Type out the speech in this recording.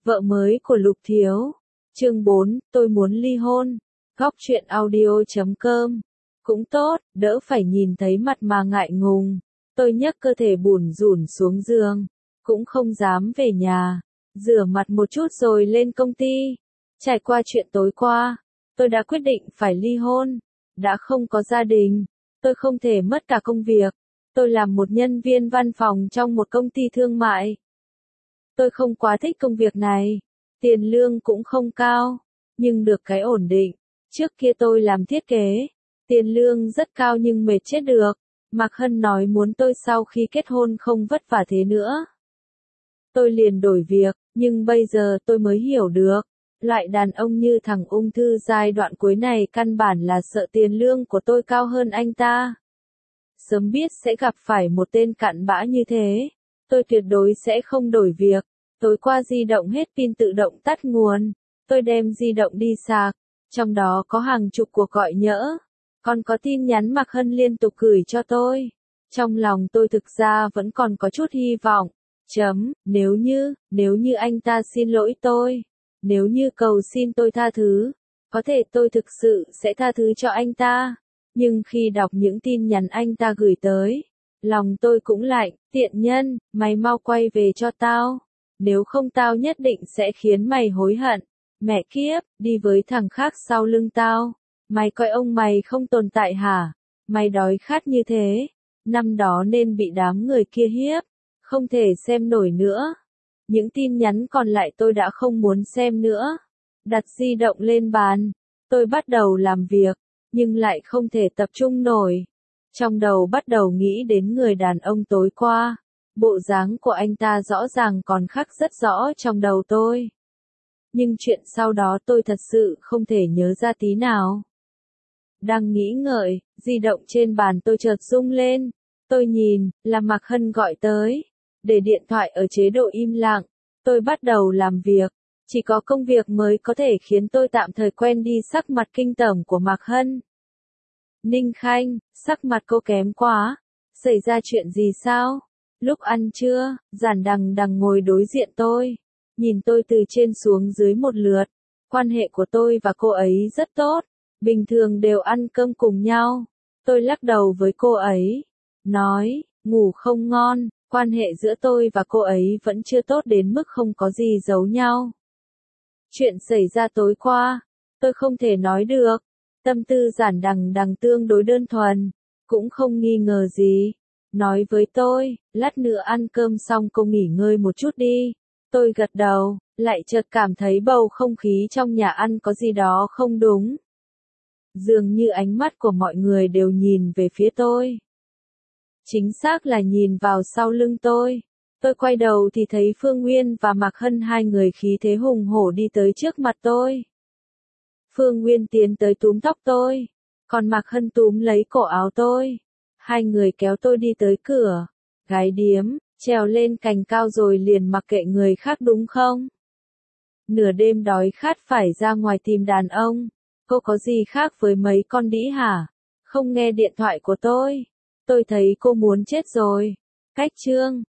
Vợ mới của Lục Thiếu. Chương 4, tôi muốn ly hôn. Góc truyện audio.com. Cũng tốt, đỡ phải nhìn thấy mặt mà ngại ngùng. Tôi nhấc cơ thể bủn rủn xuống giường. Cũng không dám về nhà. Rửa mặt một chút rồi lên công ty. Trải qua chuyện tối qua, tôi đã quyết định phải ly hôn. Đã không có gia đình, tôi không thể mất cả công việc. Tôi làm một nhân viên văn phòng trong một công ty thương mại. Tôi không quá thích công việc này. Tiền lương cũng không cao, nhưng được cái ổn định. Trước kia tôi làm thiết kế. Tiền lương rất cao nhưng mệt chết được. Mạc Hân nói muốn tôi sau khi kết hôn không vất vả thế nữa. Tôi liền đổi việc, nhưng bây giờ tôi mới hiểu được. Loại đàn ông như thằng ung thư giai đoạn cuối này căn bản là sợ tiền lương của tôi cao hơn anh ta. Sớm biết sẽ gặp phải một tên cặn bã như thế, tôi tuyệt đối sẽ không đổi việc. Tối qua di động hết pin tự động tắt nguồn, tôi đem di động đi sạc, trong đó có hàng chục cuộc gọi nhỡ, còn có tin nhắn Mạc Hân liên tục gửi cho tôi. Trong lòng tôi thực ra vẫn còn có chút hy vọng. Nếu như anh ta xin lỗi tôi, nếu như cầu xin tôi tha thứ, có thể tôi thực sự sẽ tha thứ cho anh ta. Nhưng khi đọc những tin nhắn anh ta gửi tới, lòng tôi cũng lạnh. Tiện nhân, mày mau quay về cho tao. Nếu không tao nhất định sẽ khiến mày hối hận. Mẹ kiếp, đi với thằng khác sau lưng tao. Mày coi ông mày không tồn tại hả? Mày đói khát như thế, năm đó nên bị đám người kia hiếp. Không thể xem nổi nữa. Những tin nhắn còn lại tôi đã không muốn xem nữa. Đặt di động lên bàn, tôi bắt đầu làm việc, nhưng lại không thể tập trung nổi. Trong đầu bắt đầu nghĩ đến người đàn ông tối qua. Bộ dáng của anh ta rõ ràng còn khắc rất rõ trong đầu tôi. Nhưng chuyện sau đó tôi thật sự không thể nhớ ra tí nào. Đang nghĩ ngợi, di động trên bàn tôi chợt rung lên. Tôi nhìn, là Mạc Hân gọi tới. Để điện thoại ở chế độ im lặng, tôi bắt đầu làm việc. Chỉ có công việc mới có thể khiến tôi tạm thời quên đi sắc mặt kinh tởm của Mạc Hân. Ninh Khanh, sắc mặt cô kém quá. Xảy ra chuyện gì sao? Lúc ăn trưa, Giản Đằng Đằng ngồi đối diện tôi. Nhìn tôi từ trên xuống dưới một lượt. Quan hệ của tôi và cô ấy rất tốt. Bình thường đều ăn cơm cùng nhau. Tôi lắc đầu với cô ấy. Nói, ngủ không ngon. Quan hệ giữa tôi và cô ấy vẫn chưa tốt đến mức không có gì giấu nhau. Chuyện xảy ra tối qua, tôi không thể nói được. Tâm tư Giản Đằng Đằng tương đối đơn thuần, cũng không nghi ngờ gì. Nói với tôi, lát nữa ăn cơm xong cô nghỉ ngơi một chút đi. Tôi gật đầu, lại chợt cảm thấy bầu không khí trong nhà ăn có gì đó không đúng. Dường như ánh mắt của mọi người đều nhìn về phía tôi. Chính xác là nhìn vào sau lưng tôi. Tôi quay đầu thì thấy Phương Nguyên và Mạc Hân hai người khí thế hùng hổ đi tới trước mặt tôi. Phương Nguyên tiến tới túm tóc tôi, còn Mạc Hân túm lấy cổ áo tôi. Hai người kéo tôi đi tới cửa. Gái điếm, trèo lên cành cao rồi liền mặc kệ người khác đúng không? Nửa đêm đói khát phải ra ngoài tìm đàn ông. Cô có gì khác với mấy con đĩ hả? Không nghe điện thoại của tôi. Tôi thấy cô muốn chết rồi. Cách chương